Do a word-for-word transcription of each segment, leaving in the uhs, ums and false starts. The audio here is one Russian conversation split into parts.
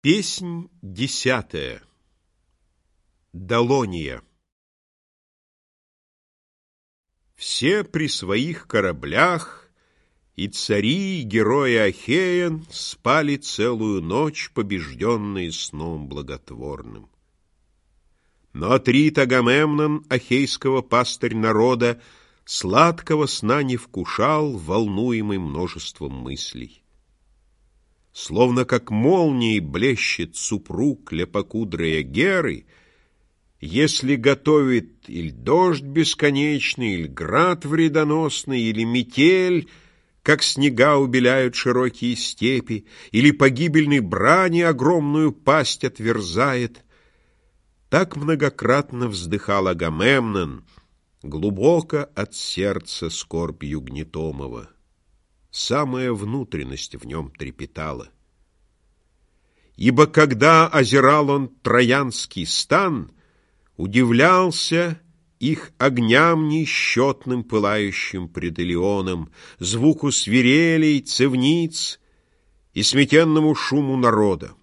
Песнь десятая. Далония. Все при своих кораблях, и цари, и герои Ахеен спали целую ночь, побежденные сном благотворным. Но Атрит Агамемнон, ахейского пастырь народа, сладкого сна не вкушал, волнуемый множеством мыслей. Словно как молнией блещет супруг лепокудрая Геры, если готовит или дождь бесконечный, или град вредоносный, или метель, как снега убеляют широкие степи, или погибельной брани огромную пасть отверзает, так многократно вздыхал Агамемнон, глубоко от сердца скорбью гнетомого. Самая внутренность в нем трепетала. Ибо когда озирал он троянский стан, удивлялся их огням несчетным, пылающим пред Илионом, звуку свирелей, цевниц и сметенному шуму народа.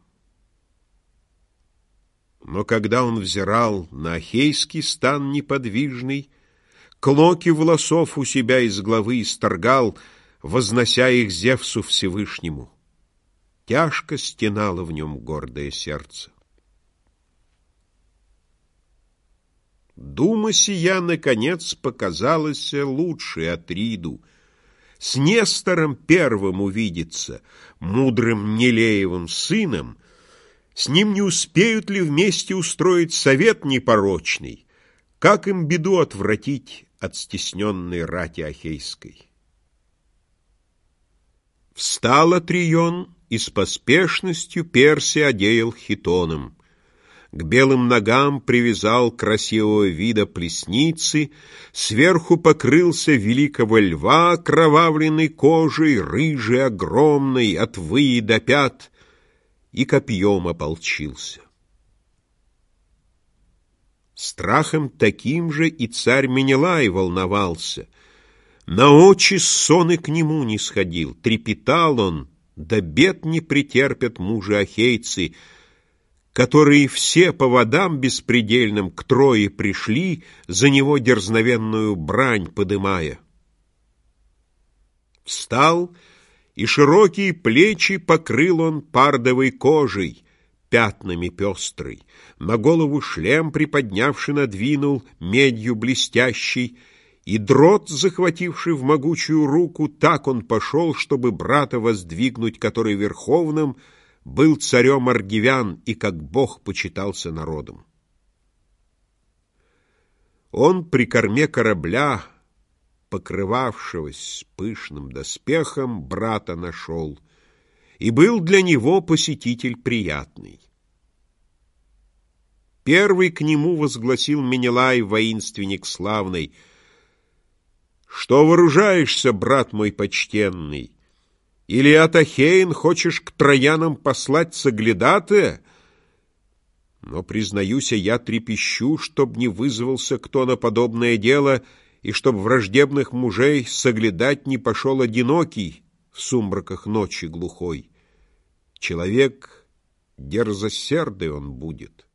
Но когда он взирал на ахейский стан неподвижный, клоки волосов у себя из головы исторгал, вознося их Зевсу Всевышнему, тяжко стенало в нем гордое сердце. Дума сия, наконец, показалась лучшей Атриду, с Нестором первым увидеться, мудрым Нелеевым сыном, с ним не успеют ли вместе устроить совет непорочный, как им беду отвратить от стесненной рати ахейской. Встал Атрион и с поспешностью Персия одеял хитоном. К белым ногам привязал красивого вида плесницы, сверху покрылся великого льва окровавленной кожей, рыжей, огромной, от выи до пят, и копьем ополчился. Страхом таким же и царь Менелай волновался. На очи сон и к нему не сходил, трепетал он, да бед не претерпят мужи-ахейцы, которые все по водам беспредельным к Трое пришли, за него дерзновенную брань подымая. Встал, и широкие плечи покрыл он пардовой кожей, пятнами пестрой, на голову шлем приподнявши надвинул, медью блестящий, и дрот, захвативший в могучую руку, так он пошел, чтобы брата воздвигнуть, который верховным был царем аргивян и как бог почитался народом. Он при корме корабля, покрывавшегося пышным доспехом, брата нашел, и был для него посетитель приятный. Первый к нему возгласил Менелай, воинственник славный: «Что вооружаешься, брат мой почтенный? Или от Ахеин хочешь к троянам послать соглядатая? Но, признаюся, я трепещу, чтоб не вызвался кто на подобное дело, и чтоб враждебных мужей соглядать не пошел одинокий в сумраках ночи глухой. Человек дерзосердый он будет».